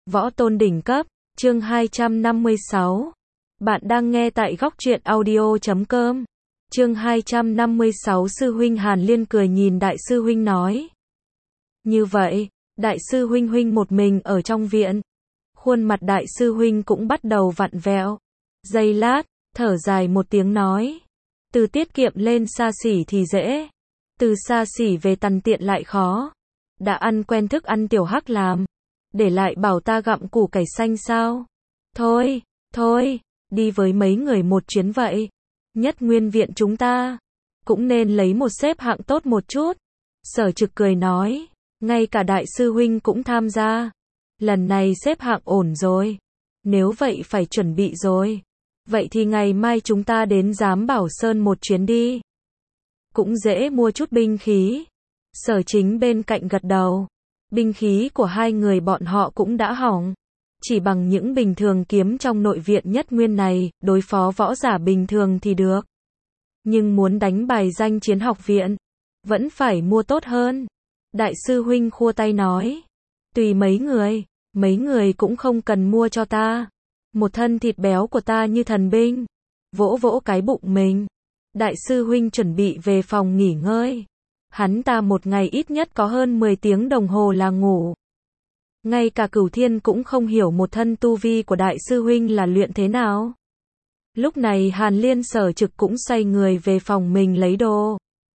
Võ tôn đỉnh cấp, chương 256. Bạn đang nghe tại góc truyện audio.com. Chương 256 Sư huynh Hàn Liên cười nhìn đại sư huynh nói. Như vậy, đại sư huynh một mình ở trong viện. Khuôn mặt đại sư huynh cũng bắt đầu vặn vẹo. Giây lát, thở dài một tiếng nói. Từ tiết kiệm lên xa xỉ thì dễ. Từ xa xỉ về tằn tiện lại khó. Đã ăn quen thức ăn tiểu hắc làm. Để lại bảo ta gặm củ cải xanh sao? Thôi, đi với mấy người một chuyến vậy. Nhất nguyên viện chúng ta cũng nên lấy một xếp hạng tốt một chút. Sở Trực cười nói, ngay cả đại sư huynh cũng tham gia. Lần này xếp hạng ổn rồi. Nếu vậy phải chuẩn bị rồi. Vậy thì ngày mai chúng ta đến Giám Bảo Sơn một chuyến đi. Cũng dễ mua chút binh khí. Sở Chính bên cạnh gật đầu. Binh khí của hai người bọn họ cũng đã hỏng. Chỉ bằng những bình thường kiếm trong nội viện Nhất Nguyên này, đối phó võ giả bình thường thì được. Nhưng muốn đánh bài danh chiến học viện, vẫn phải mua tốt hơn. Đại sư huynh khua tay nói. Tùy mấy người cũng không cần mua cho ta. Một thân thịt béo của ta như thần binh. Vỗ vỗ cái bụng mình. Đại sư huynh chuẩn bị về phòng nghỉ ngơi. Hắn ta một ngày ít nhất có hơn 10 tiếng đồng hồ là ngủ. Ngay cả Cửu Thiên cũng không hiểu một thân tu vi của đại sư huynh là luyện thế nào. Lúc này Hàn Liên Sở Trực cũng xoay người về phòng mình lấy đồ.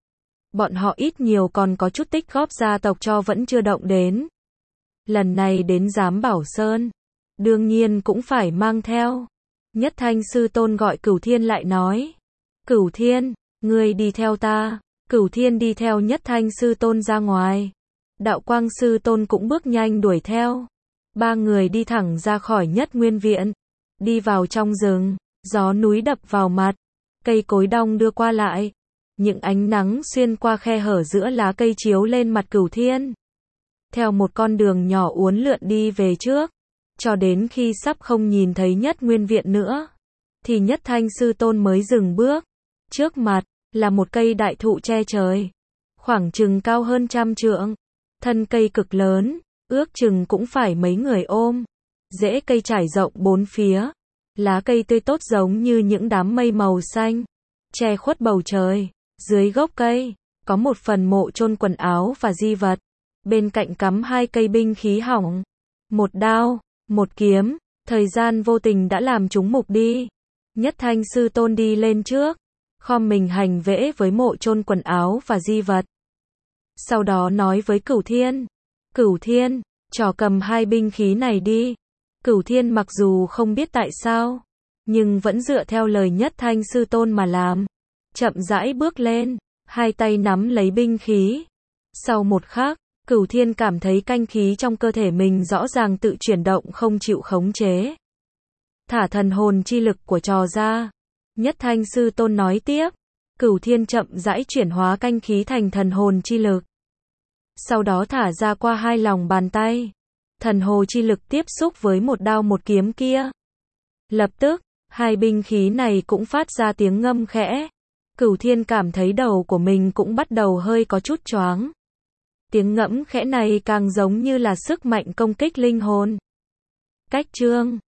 Bọn họ ít nhiều còn có chút tích góp gia tộc cho vẫn chưa động đến. Lần này đến Giám Bảo Sơn, đương nhiên cũng phải mang theo. Nhất Thanh Sư Tôn gọi Cửu Thiên lại nói. Cửu Thiên, ngươi đi theo ta. Cửu Thiên đi theo Nhất Thanh Sư Tôn ra ngoài. Đạo Quang Sư Tôn cũng bước nhanh đuổi theo. Ba người đi thẳng ra khỏi Nhất Nguyên viện. Đi vào trong rừng, gió núi đập vào mặt. Cây cối đong đưa qua lại. Những ánh nắng xuyên qua khe hở giữa lá cây chiếu lên mặt Cửu Thiên. Theo một con đường nhỏ uốn lượn đi về trước. Cho đến khi sắp không nhìn thấy Nhất Nguyên viện nữa. Thì Nhất Thanh Sư Tôn mới dừng bước. Trước mặt là một cây đại thụ che trời. Khoảng chừng cao hơn 100 trượng. Thân cây cực lớn, ước chừng cũng phải mấy người ôm. Rễ cây trải rộng bốn phía. Lá cây tươi tốt giống như những đám mây màu xanh. Che khuất bầu trời. Dưới gốc cây, có một phần mộ chôn quần áo và di vật. Bên cạnh cắm hai cây binh khí hỏng. Một đao, một kiếm. Thời gian vô tình đã làm chúng mục đi. Nhất Thanh Sư Tôn đi lên trước. Khom mình hành lễ với mộ chôn quần áo và di vật. Sau đó nói với Cửu Thiên. Cửu Thiên, trò cầm hai binh khí này đi. Cửu Thiên mặc dù không biết tại sao, nhưng vẫn dựa theo lời Nhất Thanh Sư Tôn mà làm. Chậm rãi bước lên, hai tay nắm lấy binh khí. Sau một khắc, Cửu Thiên cảm thấy canh khí trong cơ thể mình rõ ràng tự chuyển động không chịu khống chế. Thả thần hồn chi lực của trò ra. Nhất Thanh Sư Tôn nói tiếp. Cửu Thiên chậm rãi chuyển hóa canh khí thành thần hồn chi lực. Sau đó thả ra qua hai lòng bàn tay. Thần hồ chi lực tiếp xúc với một đao một kiếm kia. Lập tức, hai binh khí này cũng phát ra tiếng ngâm khẽ. Cửu Thiên cảm thấy đầu của mình cũng bắt đầu hơi có chút choáng. Tiếng ngẫm khẽ này càng giống như là sức mạnh công kích linh hồn. Cách chương